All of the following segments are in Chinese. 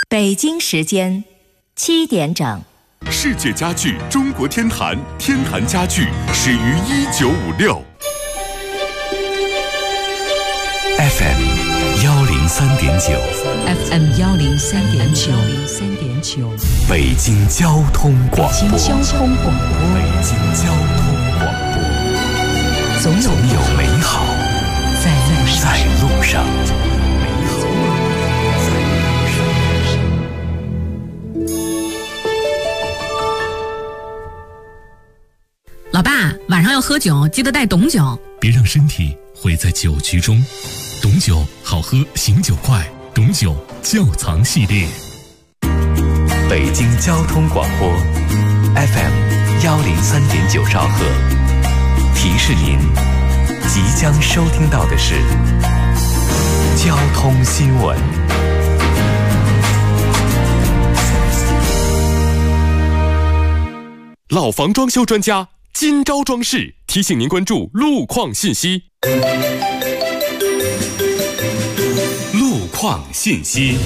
北京时间7点整。 世界家具中国天坛，天坛家具始于1956。 FM 103.9 FM 103.9 北京交通广播。 北京交通广播。 北京交通广播。总有美好在路上。 老爸，晚上要喝酒，记得带董酒。 别让身体毁在酒局中。董酒好喝，醒酒快。董酒窖藏系列。 北京交通广播 FM 103.9兆赫，提示您即将收听到的是交通新闻。 老房装修专家今朝装饰提醒您关注路况信息。 路况信息。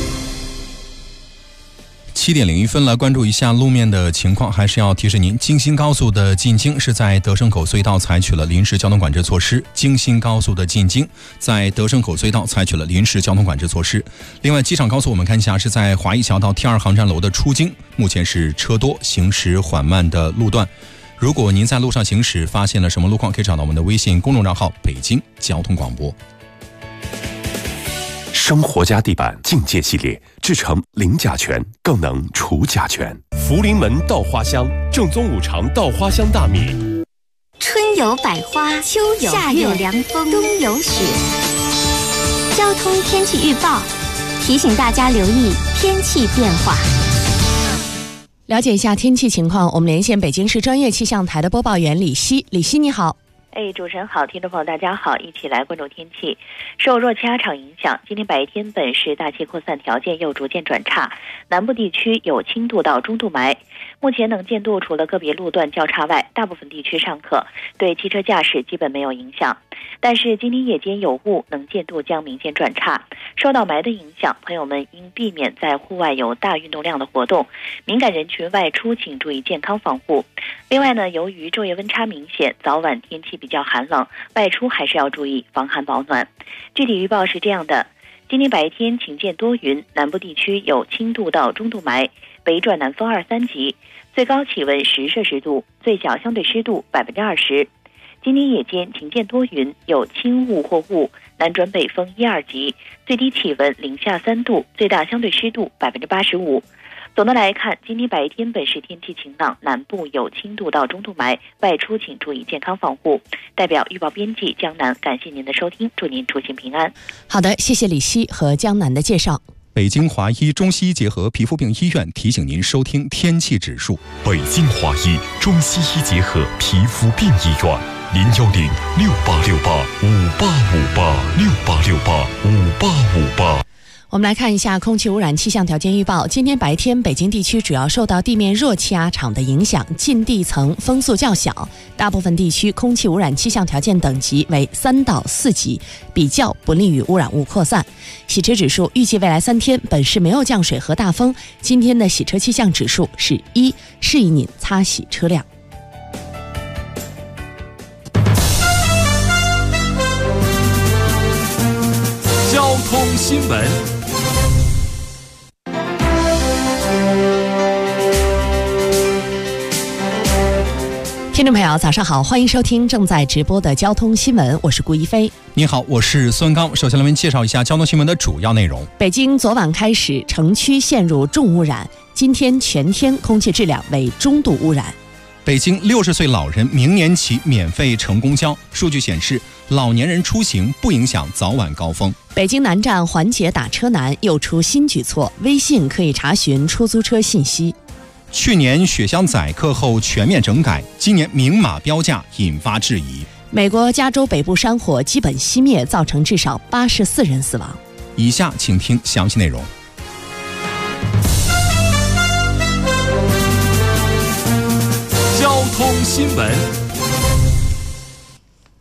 7点01分，来关注一下路面的情况。还是要提示您，京新高速的进京是在德胜口隧道采取了临时交通管制措施。京新高速的进京在德胜口隧道采取了临时交通管制措施。另外，机场高速我们看一下，是在华谊桥到T2航站楼的出京，目前是车多，行驶缓慢的路段。如果您在路上行驶发现了什么路况，可以找到我们的微信公众账号北京交通广播。 生活家地板境界系列制成零甲醛，更能除甲醛。福临门稻花香，正宗五常稻花香大米。 春有百花，秋有夏有凉风，冬有雪。交通天气预报提醒大家留意天气变化。 了解一下天气情况，我们连线北京市专业气象台的播报员李希。李希你好。 主持人好，听众朋友大家好，一起来关注天气。受弱气压场影响，今天白天本市大气扩散条件又逐渐转差，南部地区有轻度到中度霾。目前能见度除了个别路段较差外，大部分地区尚可，对汽车驾驶基本没有影响。但是今天夜间有雾，能见度将明显转差。受到霾的影响，朋友们应避免在户外有大运动量的活动，敏感人群外出请注意健康防护。另外呢，由于昼夜温差明显，早晚天气比较寒冷，外出还是要注意防寒保暖。具体预报是这样的：今天白天晴间多云，南部地区有轻度到中度霾，北转南风2、3级，最高气温10摄氏度，最小相对湿度20%。今天夜间晴间多云，有轻雾或雾，南转北风1、2级，最低气温零下3度，最大相对湿度85%。总的来看，今天白天本市天气晴朗，南部有轻度到中度霾，外出请注意健康防护。代表预报编辑江南，感谢您的收听，祝您出行平安。 好的，谢谢李希和江南的介绍。 北京华医中西医结合皮肤病医院提醒您收听天气指数。 北京华医中西医结合皮肤病医院，010-6868-5858，6868-5858。 我们来看一下空气污染气象条件预报。今天白天，北京地区主要受到地面热气压场的影响，近地层风速较小，大部分地区空气污染气象条件等级为3到4级，比较不利于污染物扩散。洗车指数预计未来3天本市没有降水和大风，今天的洗车气象指数是1，适宜您擦洗车辆。 交通新闻。 听众朋友早上好，欢迎收听正在直播的交通新闻，我是顾一飞。 你好，我是孙刚。首先来为您介绍一下交通新闻的主要内容。 北京昨晚开始城区陷入重污染，今天全天空气质量为中度污染。 北京60岁老人明年起免费乘公交，数据显示老年人出行不影响早晚高峰。 北京南站缓解打车难又出新举措，微信可以查询出租车信息。 去年雪乡载客后全面整改，今年明码标价引发质疑。 美国加州北部山火基本熄灭，造成至少84人死亡。 以下请听详细内容。 交通新闻。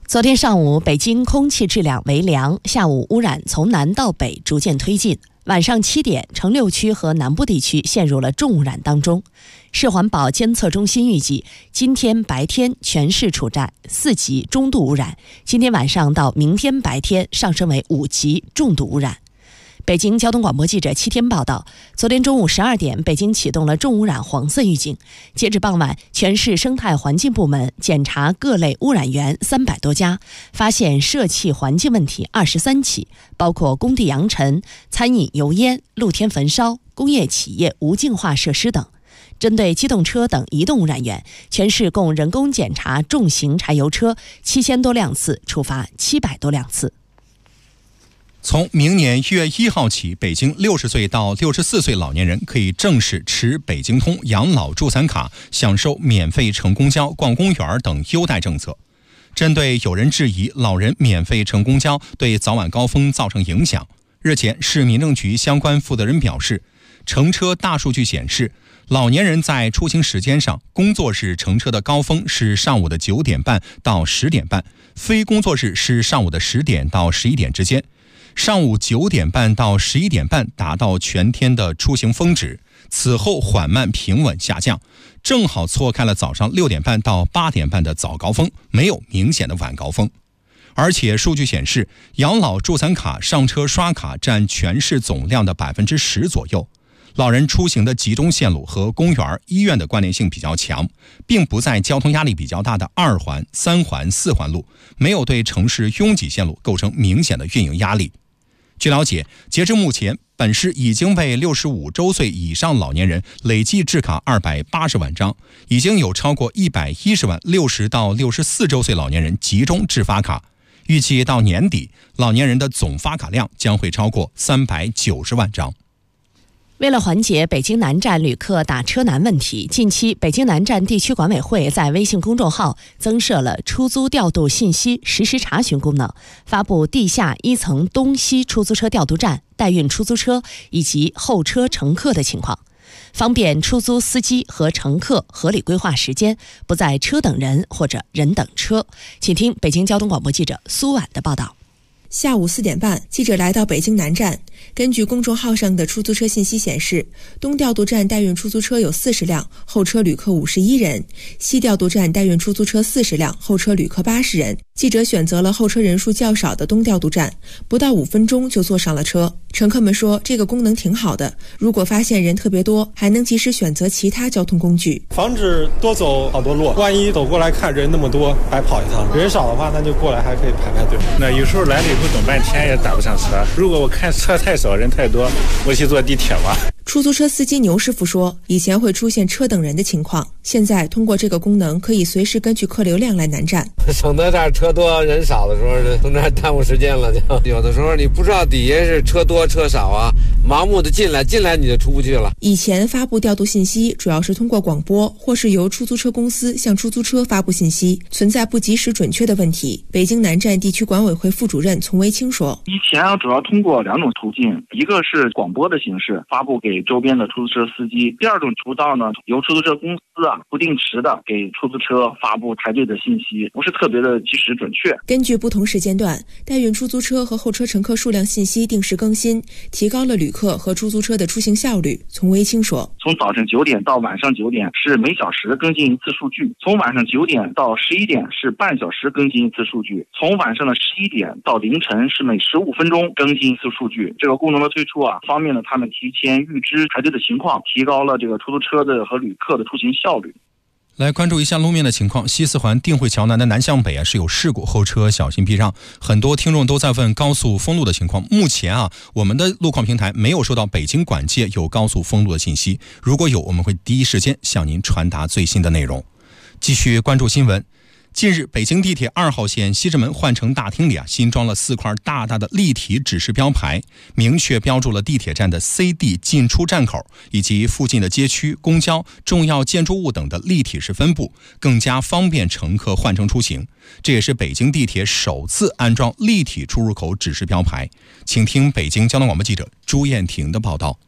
昨天上午，北京空气质量为良，下午污染从南到北逐渐推进。晚上7点，城6区和南部地区陷入了重污染当中。市环保监测中心预计，今天白天全市处在4级中度污染，今天晚上到明天白天上升为5级重度污染。北京交通广播记者7天报道，昨天中午12点，北京启动了重污染黄色预警。截至傍晚，全市生态环境部门检查各类污染源300多家，发现涉气环境问题23起，包括工地扬尘、餐饮油烟、露天焚烧、工业企业无净化设施等。针对机动车等移动污染源，全市共人工检查重型柴油车7000多辆次，处罚700多辆次。 从明年1月1号起，北京60岁到64岁老年人可以正式持北京通养老助残卡，享受免费乘公交、逛公园等优待政策。针对有人质疑老人免费乘公交对早晚高峰造成影响，日前市民政局相关负责人表示，乘车大数据显示，老年人在出行时间上，工作日乘车的高峰是上午的9点半到10点半，非工作日是上午的10点到11点之间。上午9点半到11点半达到全天的出行峰值，此后缓慢平稳下降，正好错开了早上6点半到8点半的早高峰，没有明显的晚高峰。而且数据显示，养老助残卡上车刷卡占全市总量的10%左右。老人出行的集中线路和公园、医院的关联性比较强，并不在交通压力比较大的2环、3环、4环路，没有对城市拥挤线路构成明显的运营压力。据了解，截至目前，本市已经为65周岁以上老年人累计制卡280万张，已经有超过110万60到64周岁老年人集中制发卡。预计到年底，老年人的总发卡量将会超过390万张。 为了缓解北京南站旅客打车难问题，近期北京南站地区管委会在微信公众号增设了出租调度信息实时查询功能，发布地下1层东西出租车调度站、代运出租车以及候车乘客的情况，方便出租司机和乘客合理规划时间，不在车等人或者人等车。请听北京交通广播记者苏婉的报道。 下午4点半，记者来到北京南站。根据公众号上的出租车信息显示，东调度站代运出租车有40辆，候车旅客51人；西调度站代运出租车40辆，候车旅客80人。记者选择了候车人数较少的东调度站，不到5分钟就坐上了车。乘客们说，这个功能挺好的，如果发现人特别多，还能及时选择其他交通工具， 防止多走好多路。万一走过来看人那么多，白跑一趟；人少的话，那就过来还可以排排队。 那有时候来了以后等半天也打不上车，如果我看车太少人太多，我去坐地铁吧。 出租车司机牛师傅说，以前会出现车等人的情况，现在通过这个功能可以随时根据客流量来南站， 省得这儿车多人少的时候从这儿耽误时间了。就有的时候你不知道底下是车多车少啊，盲目的进来你就出不去了。 以前发布调度信息主要是通过广播或是由出租车公司向出租车发布信息，存在不及时准确的问题。北京南站地区管委会副主任丛维清说， 以前主要通过2种途径，一个是广播的形式发布给周边的出租车司机，第2种渠道呢，由出租车公司不定时的给出租车发布排队的信息，不是特别的及时准确。 根据不同时间段，代运出租车和候车乘客数量信息定时更新，提高了旅客和出租车的出行效率。丛维清说， 从早晨9点到晚上9点是每小时更新一次数据，从晚上9点到11点是半小时更新一次数据，从晚上的11点到凌晨是每15分钟更新一次数据。这个功能的推出方便了他们提前预知排队的情况，提高了这个出租车的和旅客的出行效率。 来关注一下路面的情况，西4环定慧桥南的南向北是有事故，后车小心避让。很多听众都在问高速封路的情况，目前我们的路况平台没有收到北京管界有高速封路的信息，如果有，我们会第一时间向您传达最新的内容。继续关注新闻。近日，北京地铁2号线西直门换乘大厅里新装了4块大大的立体指示标牌，明确标注了地铁站的 C、D 进出站口以及附近的街区、公交、重要建筑物等的立体式分布，更加方便乘客换乘出行。这也是北京地铁首次安装立体出入口指示标牌。请听北京交通广播记者朱艳婷的报道。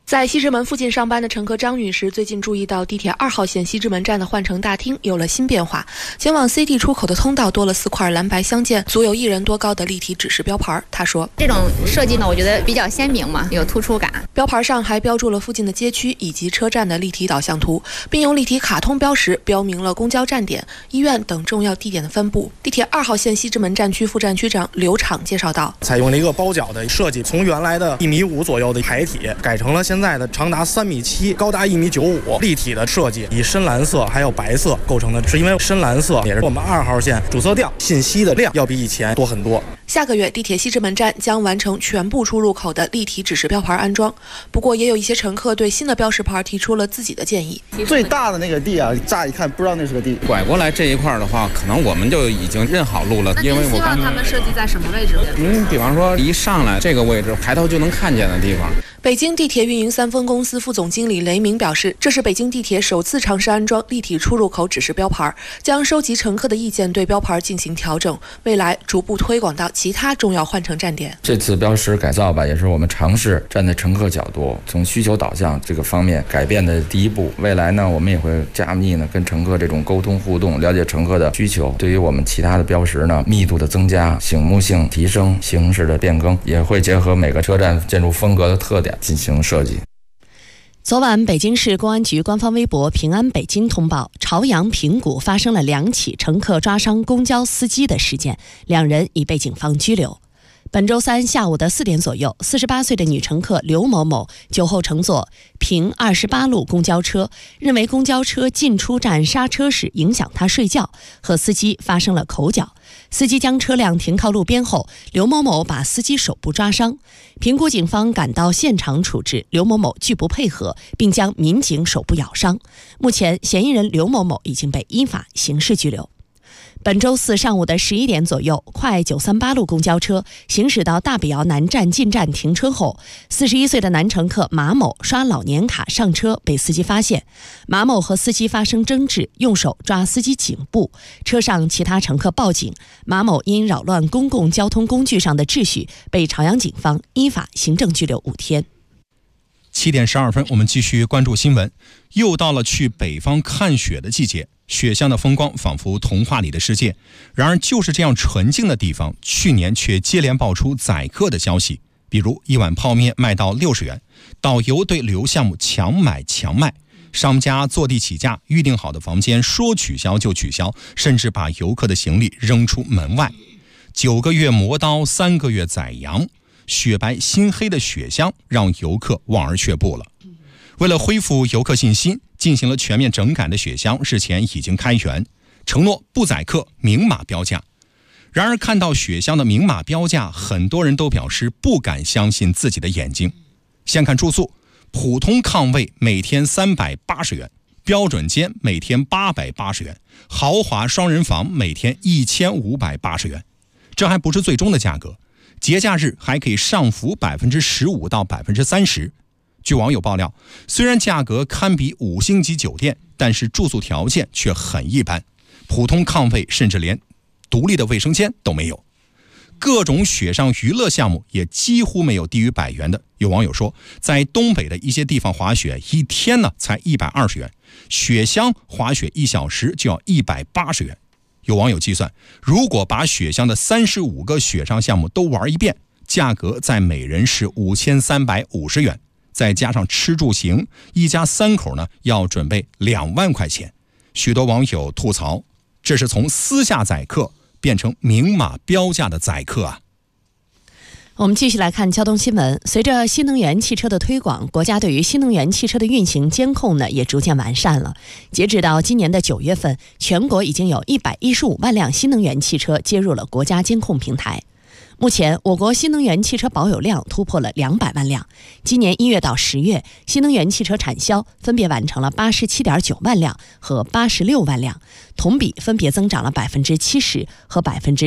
在西直门附近上班的乘客张女士最近注意到地铁2号线西直门站的换乘大厅有了新变化，前往 CT 出口的通道多了4块蓝白相间、足有1人多高的立体指示标牌。她说：“ 这种设计呢，我觉得比较鲜明嘛，有突出感。 标牌上还标注了附近的街区以及车站的立体导向图，并用立体卡通标识标明了公交站点、医院等重要地点的分布。”地铁2号线西直门站区副站区长刘畅介绍道：“ 采用了一个包角的设计，从原来的1.5米左右的排体改成了现在的长达3.7米、高达1.95米立体的设计，以深蓝色还有白色构成的，是因为深蓝色也是我们2号线主色调，信息的量要比以前多很多。” 下个月，地铁西直门站将完成全部出入口的立体指示标牌安装。不过，也有一些乘客对新的标识牌提出了自己的建议。 最大的那个地啊，乍一看不知道那是个地。 拐过来这一块的话，可能我们就已经认好路了。因为我希望他们设计在什么位置？ 比方说一上来这个位置，抬头就能看见的地方。 北京地铁运营3分公司副总经理雷明表示，这是北京地铁首次尝试安装立体出入口指示标牌，将收集乘客的意见，对标牌进行调整，未来逐步推广到其他重要换乘站点。 这次标识改造吧，也是我们尝试站在乘客角度，从需求导向这个方面改变的第一步。未来呢，我们也会加密呢跟乘客这种沟通互动，了解乘客的需求。对于我们其他的标识呢，密度的增加、醒目性提升、形式的变更，也会结合每个车站建筑风格的特点进行设计。 昨晚，北京市公安局官方微博“平安北京”通报，朝阳平谷发生了2起乘客抓伤公交司机的事件，2人已被警方拘留。本周3下午的4点左右，48岁的女乘客刘某某酒后乘坐平28路公交车，认为公交车进出站刹车时影响她睡觉，和司机发生了口角。司机将车辆停靠路边后，刘某某把司机手部抓伤。平谷警方赶到现场处置，刘某某拒不配合，并将民警手部咬伤。目前，嫌疑人刘某某已经被依法刑事拘留。本周4上午的11点左右，快938路公交车行驶到大北窑南站进站停车后，41岁的男乘客马某刷老年卡上车，被司机发现。马某和司机发生争执，用手抓司机颈部，车上其他乘客报警。马某因扰乱公共交通工具上的秩序，被朝阳警方依法行政拘留5天。 7点12分，我们继续关注新闻。又到了去北方看雪的季节，雪乡的风光仿佛童话里的世界。然而，就是这样纯净的地方，去年却接连爆出宰客的消息。比如一碗泡面卖到60元，导游对旅游项目强买强卖，商家坐地起价，预定好的房间说取消就取消，甚至把游客的行李扔出门外。9个月磨刀，3个月宰羊，雪白新黑的雪乡让游客望而却步了。为了恢复游客信心，进行了全面整改的雪乡日前已经开园，承诺不宰客，明码标价。然而看到雪乡的明码标价，很多人都表示不敢相信自己的眼睛。先看住宿，普通抗位每天380元，标准间每天880元，豪华双人房每天1580元。这还不是最终的价格，节假日还可以上浮15%到30%。据网友爆料，虽然价格堪比5星级酒店，但是住宿条件却很一般，普通抗位甚至连独立的卫生间都没有。各种雪上娱乐项目也几乎没有低于100元的。有网友说，在东北的一些地方滑雪，一天呢才120元，雪乡滑雪1小时就要180元。有网友计算，如果把雪乡的35个雪上项目都玩一遍，价格在每人是5350元。再加上吃住行，一家3口呢要准备2万块钱。许多网友吐槽，这是从私下宰客变成明码标价的宰客啊。 我们继续来看交通新闻。随着新能源汽车的推广，国家对于新能源汽车的运行监控呢也逐渐完善了。截止到今年的9月份，全国已经有115万辆新能源汽车接入了国家监控平台。目前，我国新能源汽车保有量突破了200万辆。今年1月到10月，新能源汽车产销分别完成了87.9万辆和86万辆，同比分别增长了70%和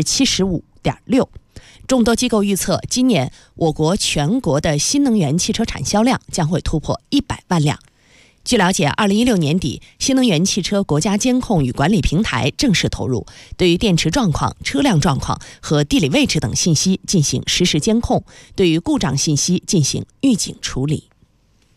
75.6%。众多机构预测，今年我国全国的新能源汽车产销量将会突破100万辆。据了解，2016年底，新能源汽车国家监控与管理平台正式投入，对于电池状况、车辆状况和地理位置等信息进行实时监控，对于故障信息进行预警处理。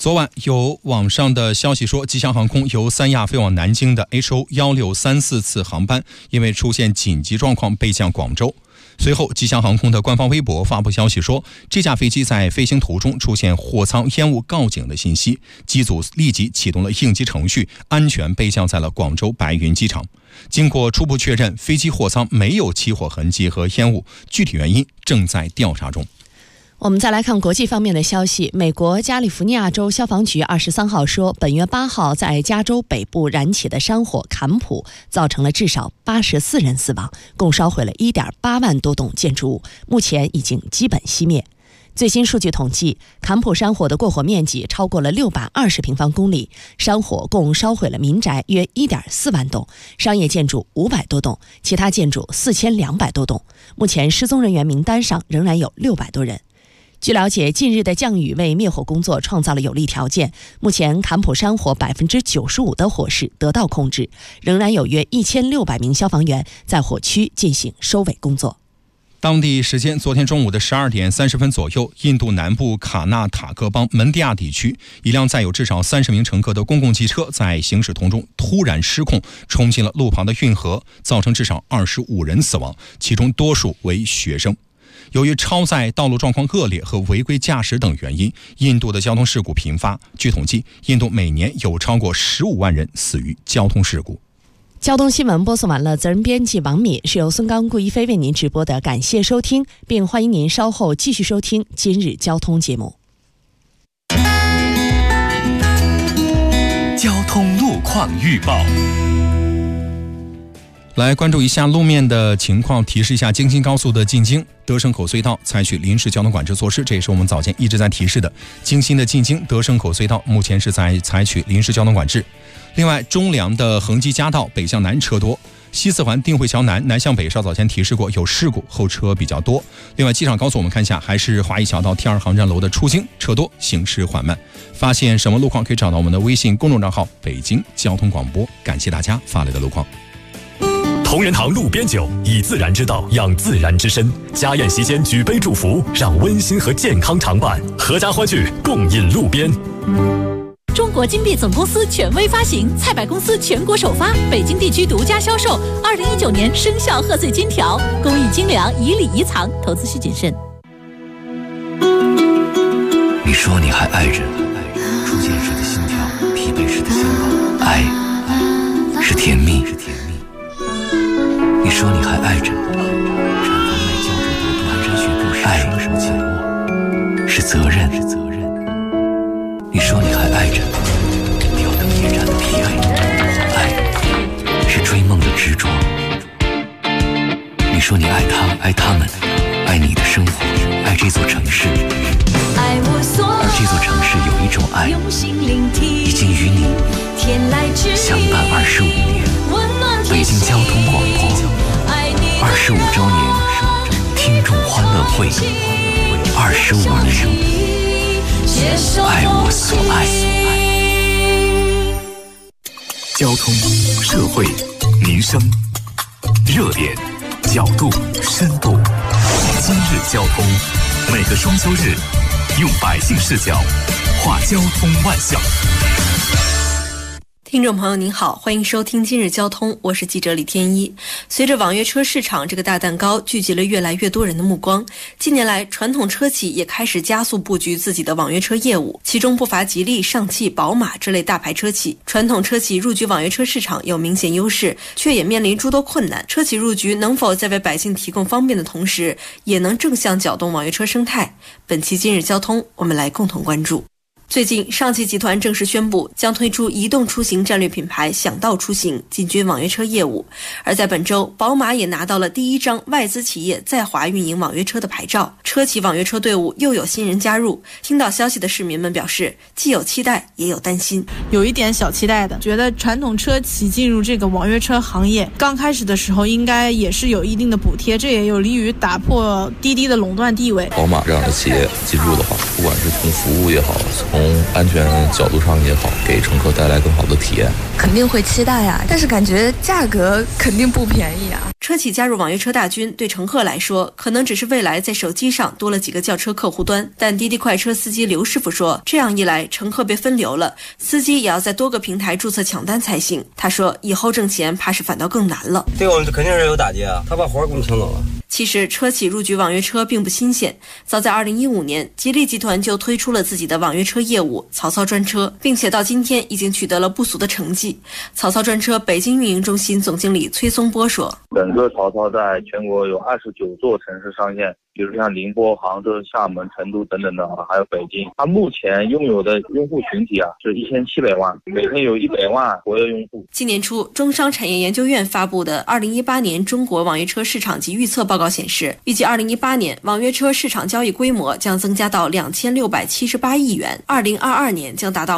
昨晚有网上的消息说，吉祥航空由三亚飞往南京的 HO1634次航班因为出现紧急状况备降广州。随后，吉祥航空的官方微博发布消息说，这架飞机在飞行途中出现货舱烟雾告警的信息，机组立即启动了应急程序，安全备降在了广州白云机场。经过初步确认，飞机货舱没有起火痕迹和烟雾，具体原因正在调查中。 我们再来看国际方面的消息。美国加利福尼亚州消防局23号说，本月8号在加州北部燃起的山火坎普造成了至少84人死亡，共烧毁了 1.8 万多栋建筑物，目前已经基本熄灭。最新数据统计，坎普山火的过火面积超过了620平方公里，山火共烧毁了民宅约 1.4 万栋，商业建筑500多栋，其他建筑4200多栋。目前失踪人员名单上仍然有600多人。据了解，近日的降雨为灭火工作创造了有利条件。目前，坎普山火95%的火势得到控制，仍然有约1600名消防员在火区进行收尾工作。 当地时间昨天中午的12点30分左右，印度南部卡纳塔克邦门蒂亚地区，一辆载有至少30名乘客的公共汽车在行驶途中突然失控，冲进了路旁的运河，造成至少25人死亡，其中多数为学生。由于超载、道路状况恶劣和违规驾驶等原因，印度的交通事故频发。据统计，印度每年有超过15万人死于交通事故。 交通新闻播送完了，责任编辑王敏，是由孙刚、顾一飞为您直播的，感谢收听，并欢迎您稍后继续收听今日交通节目。 交通路况预报。 来关注一下路面的情况，提示一下京新高速的进京德胜口隧道采取临时交通管制措施，这也是我们早前一直在提示的。京新的进京德胜口隧道目前是在采取临时交通管制。另外，中粮的恒基嘉道北向南车多，西四环定慧桥南向北稍早前提示过有事故，后车比较多。另外，机场高速我们看一下，还是华谊桥到T2航站楼的出京车多，行驶缓慢。发现什么路况可以找到我们的微信公众账号北京交通广播，感谢大家发来的路况。 同仁堂路边酒，以自然之道养自然之身。家宴席间举杯祝福，让温馨和健康常伴。合家欢聚，共饮路边。 中国金币总公司权威发行，菜百公司全国首发，北京地区独家销售。2019年生肖贺岁金条，公益精良，以礼仪藏，投资需谨慎。 你说你还爱着，初见时的心跳，疲惫时的向往，爱是甜蜜。你说你还爱着，绽放外交着朵朵蹒跚学步时双手紧握，是责任。你说你还爱着，吊灯夜战的疲惫，爱是追梦的执着。你说你爱他，爱他们，爱你的生活，爱这座城市。而这座城市有一种爱，已经与你相伴25年。北京交通广播25周年听众欢乐会，25年，爱我所爱。交通、社会、民生，热点、角度、深度。今日交通，每个双休日，用百姓视角话交通万象。 听众朋友您好，欢迎收听今日交通，我是记者李天一。随着网约车市场这个大蛋糕聚集了越来越多人的目光，近年来传统车企也开始加速布局自己的网约车业务，其中不乏吉利、上汽、宝马这类大牌车企。传统车企入局网约车市场有明显优势，却也面临诸多困难。车企入局能否在为百姓提供方便的同时，也能正向搅动网约车生态？本期今日交通，我们来共同关注。最近，上汽集团正式宣布将推出移动出行战略品牌想到出行进军网约车业务。而在本周，宝马也拿到了第一张外资企业在华运营网约车的牌照，车企网约车队伍又有新人加入。听到消息的市民们表示，既有期待也有担心。 有一点小期待的，觉得传统车企进入这个网约车行业，刚开始的时候应该也是有一定的补贴，这也有利于打破滴滴的垄断地位。 宝马这样的企业进入的话，不管是从服务也好，从安全角度上也好，给乘客带来更好的体验。 肯定会期待呀，但是感觉价格肯定不便宜啊。 车企加入网约车大军，对乘客来说，可能只是未来在手机上多了几个叫车客户端。但滴滴快车司机刘师傅说，这样一来，乘客被分流了，司机也要在多个平台注册抢单才行。他说，以后挣钱怕是反倒更难了。 对我们肯定是有打击啊，他把活给我们抢走了。 其实车企入局网约车并不新鲜，早在2015年，吉利集团就推出了自己的网约车业务曹操专车，并且到今天已经取得了不俗的成绩。曹操专车北京运营中心总经理崔松波说， 整个曹操在全国有29座城市上线，比如像宁波、杭州、厦门、成都等等的，还有北京。它目前拥有的用户群体是1700万，每天有100万活跃用户。 今年初，中商产业研究院发布的2018年中国网约车市场及预测报告显示，预计2018年网约车市场交易规模将增加到2678亿元，2022年将达到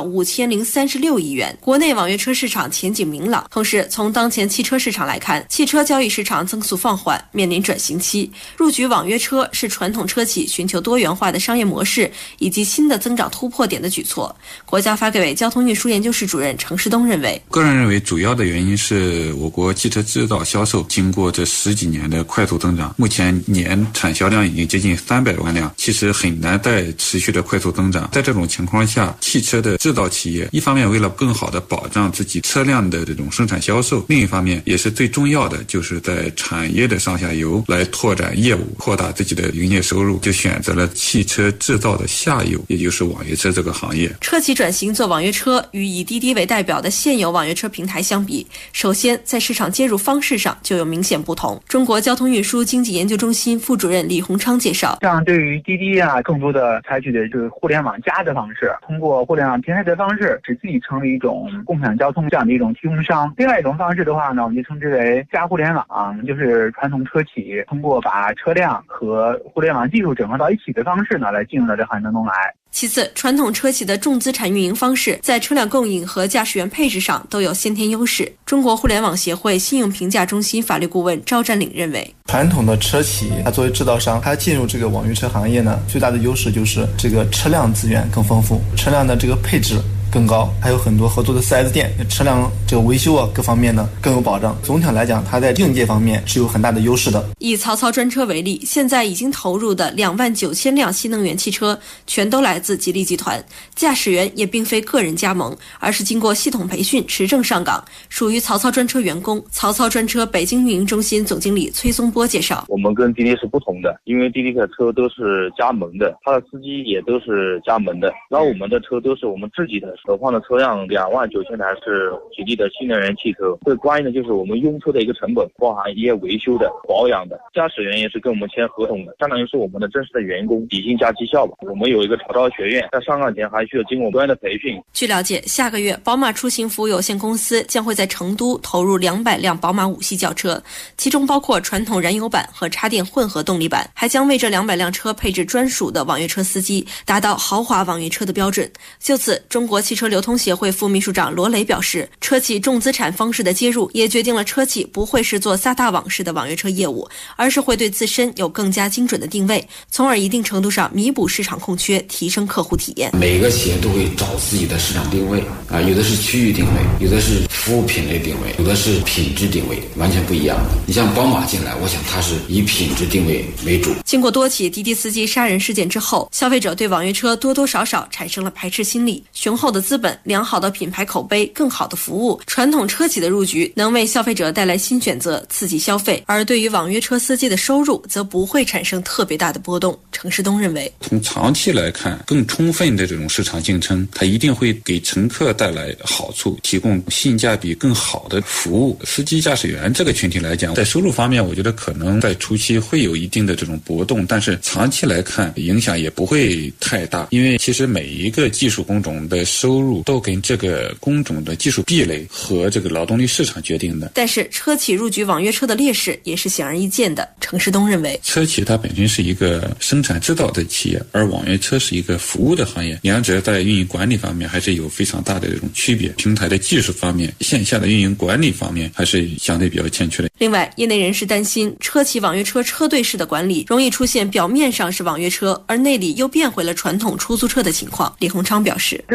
5036亿元。国内网约车市场前景明朗。同时，从当前汽车市场来看，汽车交易市场增速放缓，面临转型期。入局网约车是传统车企寻求多元化的商业模式以及新的增长突破点的举措。国家发改委交通运输研究室主任程世东认为， 个人认为主要的原因是我国汽车制造销售经过这10几年的快速增长，目前年产销量已经接近300万辆，其实很难再持续的快速增长。在这种情况下，汽车的制造企业一方面为了更好的保障自己车辆的这种生产销售，另一方面也是最重要的，就是在产业的上下游来拓展业务，扩大自己的营业收入，就选择了汽车制造的下游，也就是网约车这个行业。 车企转型做网约车，与以滴滴为代表的现有网约车平台相比，首先在市场接入方式上就有明显不同。中国交通运输经济研究中心副主任李洪昌介绍， 像对于滴滴更多的采取的就是互联网加的方式，通过互联网平台的方式，使自己成为一种共享交通这样的一种提供商。另外一种方式的话呢，我们就称之为加互联网，就是传统车企通过把车辆和互联网技术整合到一起的方式呢，来进入到这行业当中来。 其次，传统车企的重资产运营方式在车辆供应和驾驶员配置上都有先天优势。中国互联网协会信用评价中心法律顾问赵占领认为， 传统的车企它作为制造商，它进入这个网约车行业呢，最大的优势就是这个车辆资源更丰富，车辆的这个配置更高，还有很多合作的 4S 店，车辆这个维修各方面呢更有保障。总体来讲，它在硬件方面是有很大的优势的。 以曹操专车为例，现在已经投入的29000辆新能源汽车全都来自吉利集团，驾驶员也并非个人加盟，而是经过系统培训持证上岗，属于曹操专车员工。曹操专车北京运营中心总经理崔松波介绍， 我们跟滴滴是不同的，因为滴滴的车都是加盟的，它的司机也都是加盟的，然后我们的车都是我们自己的，首放的车辆29000台是吉利的新能源汽车。最关键的就是我们用车的一个成本，包含一些维修的、保养的，驾驶员也是跟我们签合同的，相当于是我们的真实的员工，底薪加绩效吧。我们有一个曹操学院，在上岗前还需要经过专业的培训。 据了解，下个月宝马出行服务有限公司将会在成都投入200辆宝马5系轿车，其中包括传统燃油版和插电混合动力版，还将为这200辆车配置专属的网约车司机，达到豪华网约车的标准。就此，中国汽车流通协会副秘书长罗磊表示，车企重资产方式的接入也决定了车企不会是做撒大网式的网约车业务，而是会对自身有更加精准的定位，从而一定程度上弥补市场空缺，提升客户体验。 每个企业都会找自己的市场定位有的是区域定位，有的是服务品类定位，有的是品质定位，完全不一样的。你像宝马进来，我想它是以品质定位为主。 经过多起滴滴司机杀人事件之后，消费者对网约车多多少少产生了排斥心理。雄厚的资本、良好的品牌口碑、更好的服务，传统车企的入局能为消费者带来新选择，刺激消费，而对于网约车司机的收入则不会产生特别大的波动。程世东认为， 从长期来看，更充分的这种市场竞争，它一定会给乘客带来好处，提供性价比更好的服务。司机驾驶员这个群体来讲，在收入方面，我觉得可能在初期会有一定的这种波动，但是长期来看影响也不会太大，因为其实每一个技术工种的收入都跟这个工种的技术壁垒和这个劳动力市场决定的。 但是车企入局网约车的劣势也是显而易见的。程世东认为， 车企它本身是一个生产制造的企业，而网约车是一个服务的行业，两者在运营管理方面还是有非常大的这种区别。平台的技术方面，线下的运营管理方面还是相对比较欠缺的。 另外，业内人士担心，车企网约车车队式的管理容易出现表面上是网约车，而内里又变回了传统出租车的情况。李洪昌表示， 这种服务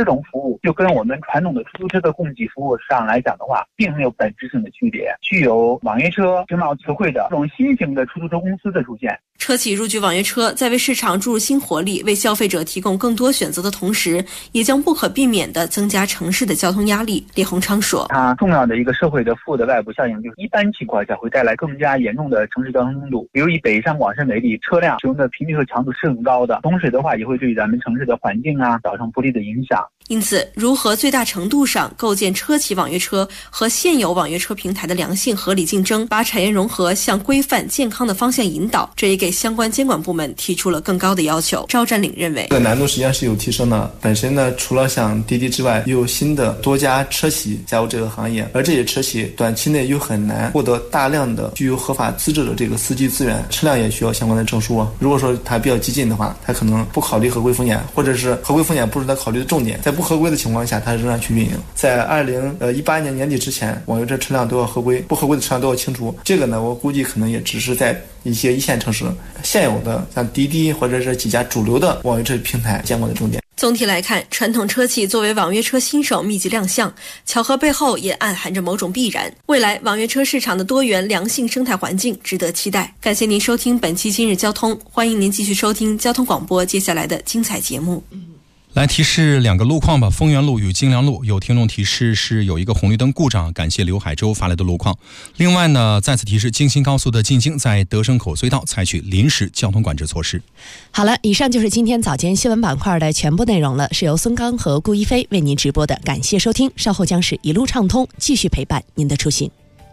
务，就跟我们传统的出租车的供给服务上来讲的话，并没有本质性的区别。具有网约车经贸词汇的这种新型的出租车公司的出现， 车企入局网约车，在为市场注入新活力、为消费者提供更多选择的同时，也将不可避免地增加城市的交通压力。列洪昌说， 它重要的一个社会的负的外部效应就是一般情况下会带来更加严重的城市交通拥堵。比如以北上广深为例，车辆使用的频率和强度是很高的，同时的话也会对咱们城市的环境造成不利的影响。 因此，如何最大程度上构建车企网约车和现有网约车平台的良性合理竞争，把产业融合向规范健康的方向引导，这也给相关监管部门提出了更高的要求。赵占领认为， 这个难度实际上是有提升的。本身呢，除了像滴滴之外，又有新的多家车企加入这个行业，而这些车企短期内又很难获得大量的具有合法资质的这个司机资源，车辆也需要相关的证书。如果说它比较激进的话，它可能不考虑合规风险，或者是合规风险不是它考虑的重点，在不合规的情况下，它仍然去运营。在2018年年底之前，网约车车辆都要合规，不合规的车辆都要清除。这个呢，我估计可能也只是在一些一线城市现有的像滴滴或者是几家主流的网约车平台监管的重点。 总体来看，传统车企作为网约车新手密集亮相，巧合背后也暗含着某种必然。未来网约车市场的多元良性生态环境值得期待。感谢您收听本期今日交通，欢迎您继续收听交通广播接下来的精彩节目。 来提示2个路况吧，丰源路与金良路有听众提示是有一个红绿灯故障，感谢刘海洲发来的路况。另外呢，再次提示京新高速的进京在德胜口隧道采取临时交通管制措施。 好了，以上就是今天早间新闻板块的全部内容了，是由孙刚和顾一飞为您直播的，感谢收听，稍后将是一路畅通，继续陪伴您的出行。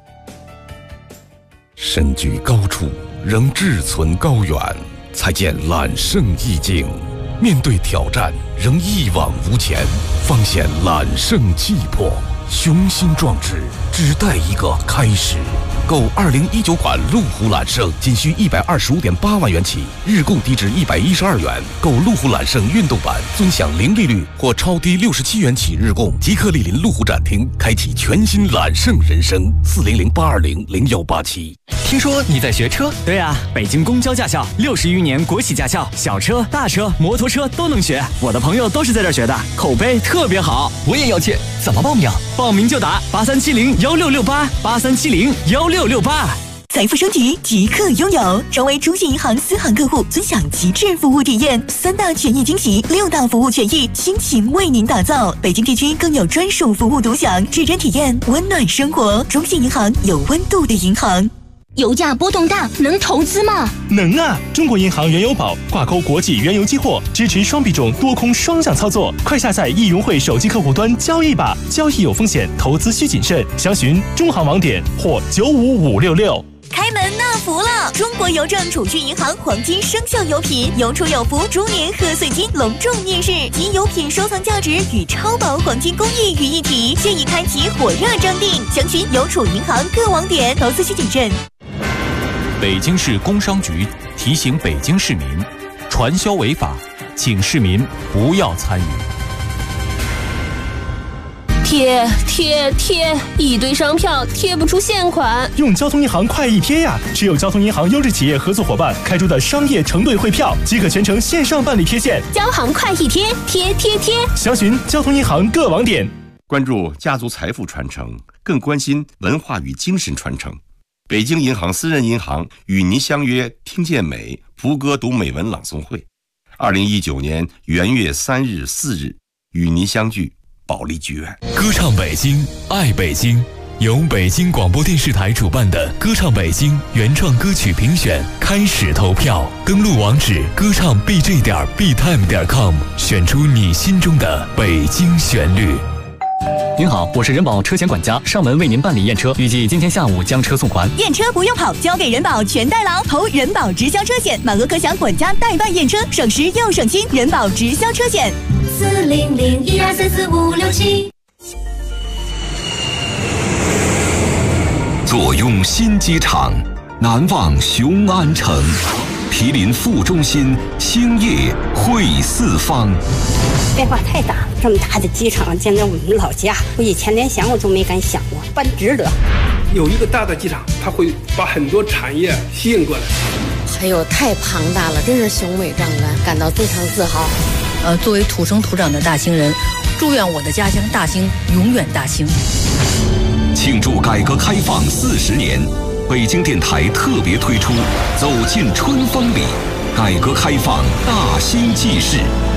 身居高处，仍志存高远，才见揽胜意境。面对挑战，仍一往无前，方显揽胜气魄。雄心壮志，只待一个开始。购2019款路虎揽胜仅需125.8万元起，日供低至112元。购路虎揽胜运动版，尊享零利率或超低67元起日供。即刻莅临路虎展厅，开启全新揽胜人生。400-820-0187。 听说你在学车？对啊，北京公交驾校60余年国企驾校，小车、大车、摩托车都能学。我的朋友都是在这学的，口碑特别好。我也要去，怎么报名？报名就打8370-1668，8370-1668。 财富升级即刻拥有，成为中信银行私行客户，尊享极致服务体验，3大权益惊喜，6大服务权益，倾情为您打造。北京地区更有专属服务独享，指针体验温暖生活。中信银行有温度的银行。油价波动大，能投资吗？ 能啊！中国银行原油宝挂钩国际原油期货，支持双币种多空双向操作。快下载易融汇手机客户端交易吧，交易有风险，投资需谨慎。详询中行网点或95566。 开门纳福了！中国邮政储蓄银行黄金生肖油品有储有福猪年贺岁金隆重面世，集油品收藏价值与超薄黄金工艺于一体，现已开启火热征订，详询邮储银行各网点，投资需谨慎。 北京市工商局提醒北京市民，传销违法，请市民不要参与。 贴，一堆商票贴不出现款。 用交通银行快易贴呀！持有交通银行优质企业合作伙伴开出的商业承兑汇票，即可全程线上办理贴现。 交行快易贴，贴。 详询交通银行各网点。 关注家族财富传承，更关心文化与精神传承。北京银行私人银行与您相约听见美福歌读美文朗诵会，2019年元月3日、4日与您相聚保利剧院。 歌唱北京，爱北京，由北京广播电视台主办的歌唱北京原创歌曲评选开始投票，登录网址歌唱 bj.btime.com， 选出你心中的北京旋律。 您好，我是人保车险管家，上门为您办理验车，预计今天下午将车送还。 验车不用跑，交给人保全代劳，投人保直销车险，满额可享管家代办验车，省时又省心。人保直销车险，400-1234567。 坐拥新机场，难忘雄安城，毗邻副中心，兴业汇四方。 变化太大了，这么大的机场建在我们老家，我以前连想我都没敢想过，办值得。 有一个大的机场，它会把很多产业吸引过来。 哎呦，太庞大了，真是雄伟壮观，感到非常自豪。 作为土生土长的大兴人， 祝愿我的家乡大兴永远大兴。 庆祝改革开放40年，北京电台特别推出《走进春风里》，改革开放大兴纪事。